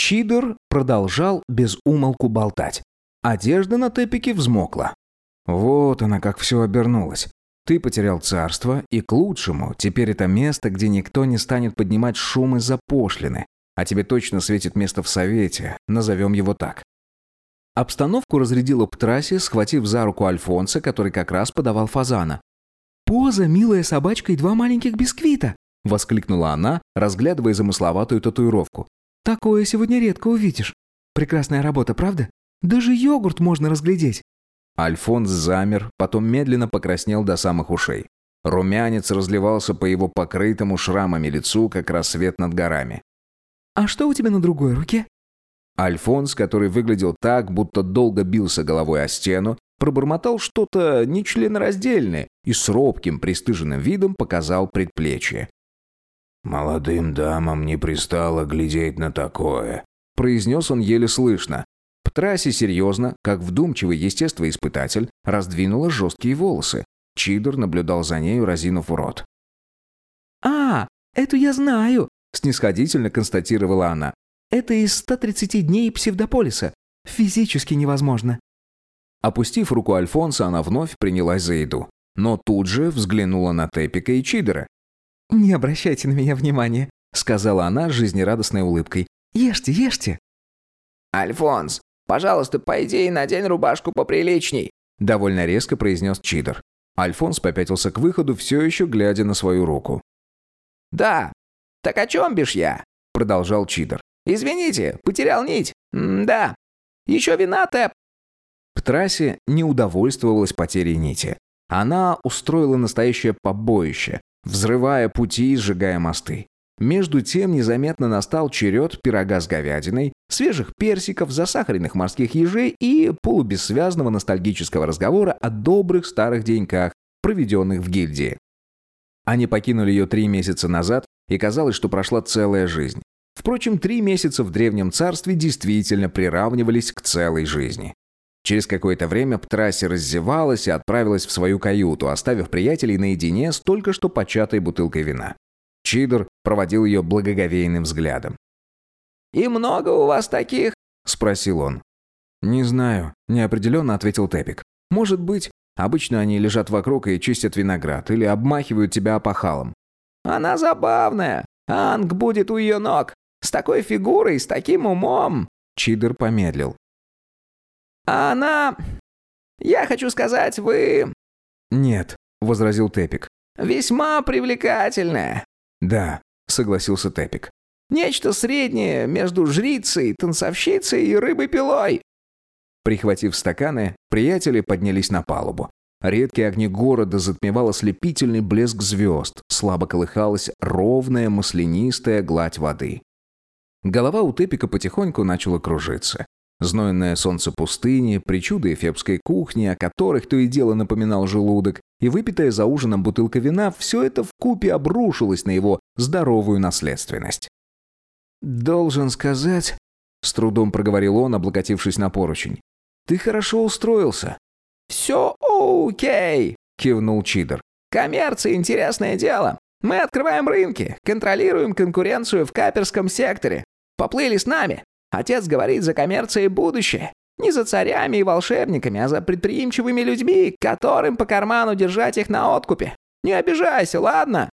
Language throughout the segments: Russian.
Чидер продолжал без умолку болтать. Одежда на Тепике взмокла. Вот она, как все обернулось. Ты потерял царство, и к лучшему. Теперь это место, где никто не станет поднимать шум из-за пошлины. А тебе точно светит место в совете, назовем его так. Обстановку разрядила Птраси, схватив за руку Альфонса, который как раз подавал фазана. «Поза, милая собачка и 2 маленьких бисквита!» — воскликнула она, разглядывая замысловатую татуировку. «Такое сегодня редко увидишь. Прекрасная работа, правда? Даже йогурт можно разглядеть». Альфонс замер, потом медленно покраснел до самых ушей. Румянец разливался по его покрытому шрамами лицу, как рассвет над горами. «А что у тебя на другой руке?» Альфонс, который выглядел так, будто долго бился головой о стену, пробормотал что-то нечленораздельное и с робким, пристыженным видом показал предплечье. «Молодым дамам не пристало глядеть на такое», — произнес он еле слышно. Птраси серьезно, как вдумчивый естествоиспытатель, раздвинула жесткие волосы. Чидер наблюдал за нею, разинув рот. «А, эту я знаю», — снисходительно констатировала она. «Это из 130 дней псевдополиса. Физически невозможно». Опустив руку Альфонса, она вновь принялась за еду. Но тут же взглянула на Тепика и Чидера. «Не обращайте на меня внимания», — сказала она с жизнерадостной улыбкой. «Ешьте, ешьте». «Альфонс, пожалуйста, пойди и надень рубашку поприличней», — довольно резко произнес Чидер. Альфонс попятился к выходу, все еще глядя на свою руку. «Да, так о чем бишь я?» — продолжал Чидер. «Извините, потерял нить. Да. Еще вина, Тэп». Птраси не удовольствовалась потерей нити. Она устроила настоящее побоище, взрывая пути и сжигая мосты. Между тем незаметно настал черед пирога с говядиной, свежих персиков, засахаренных морских ежей и полубессвязного ностальгического разговора о добрых старых деньках, проведенных в гильдии. Они покинули ее 3 месяца назад, и казалось, что прошла целая жизнь. Впрочем, 3 месяца в Древнем Царстве действительно приравнивались к целой жизни. Через какое-то время Птраси раздевалась и отправилась в свою каюту, оставив приятелей наедине с только что початой бутылкой вина. Чидер проводил ее благоговейным взглядом. «И много у вас таких?» — спросил он. «Не знаю», — неопределенно ответил Тепик. «Может быть, обычно они лежат вокруг и чистят виноград или обмахивают тебя опахалом». «Она забавная. Анг будет у ее ног. С такой фигурой, с таким умом». Чидер помедлил. «А она... Я хочу сказать, вы...» «Нет», — возразил Тепик. «Весьма привлекательная». «Да», — согласился Тепик. «Нечто среднее между жрицей, танцовщицей и рыбой-пилой». Прихватив стаканы, приятели поднялись на палубу. Редкие огни города затмевал ослепительный блеск звезд, слабо колыхалась ровная маслянистая гладь воды. Голова у Тепика потихоньку начала кружиться. Знойное солнце пустыни, причуды эфебской кухни, о которых то и дело напоминал желудок, и выпитая за ужином бутылка вина, все это вкупе обрушилось на его здоровую наследственность. «Должен сказать», — с трудом проговорил он, облокотившись на поручень, — «ты хорошо устроился». «Все окей», — кивнул Чидер. «Коммерция — интересное дело. Мы открываем рынки, контролируем конкуренцию в каперском секторе. Поплыли с нами. Отец говорит, за коммерцией будущее. Не за царями и волшебниками, а за предприимчивыми людьми, которым по карману держать их на откупе. Не обижайся, ладно?»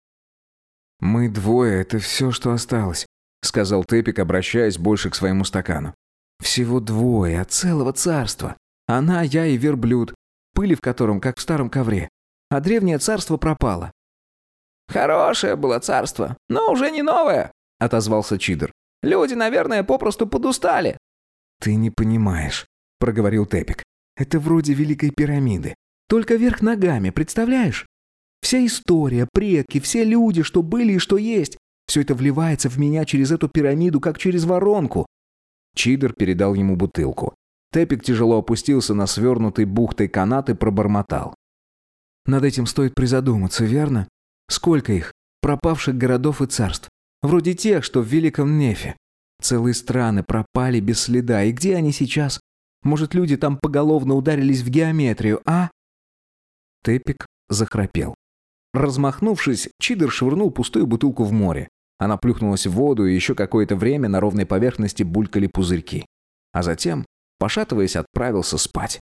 «Мы двое — это все, что осталось», — сказал Тепик, обращаясь больше к своему стакану. «Всего двое от целого царства. Она, я и верблюд, пыли в котором, как в старом ковре. А древнее царство пропало». «Хорошее было царство, но уже не новое», — отозвался Чидер. «Люди, наверное, попросту подустали». «Ты не понимаешь», — проговорил Тепик. «Это вроде Великой пирамиды. Только вверх ногами, представляешь? Вся история, предки, все люди, что были и что есть, все это вливается в меня через эту пирамиду, как через воронку». Чидер передал ему бутылку. Тепик тяжело опустился на свернутый бухтой канат и пробормотал. «Над этим стоит призадуматься, верно? Сколько их, пропавших городов и царств? Вроде тех, что в Великом Нефе. Целые страны пропали без следа. И где они сейчас? Может, люди там поголовно ударились в геометрию, а?» Тепик захрапел. Размахнувшись, Чидер швырнул пустую бутылку в море. Она плюхнулась в воду, и еще какое-то время на ровной поверхности булькали пузырьки. А затем, пошатываясь, отправился спать.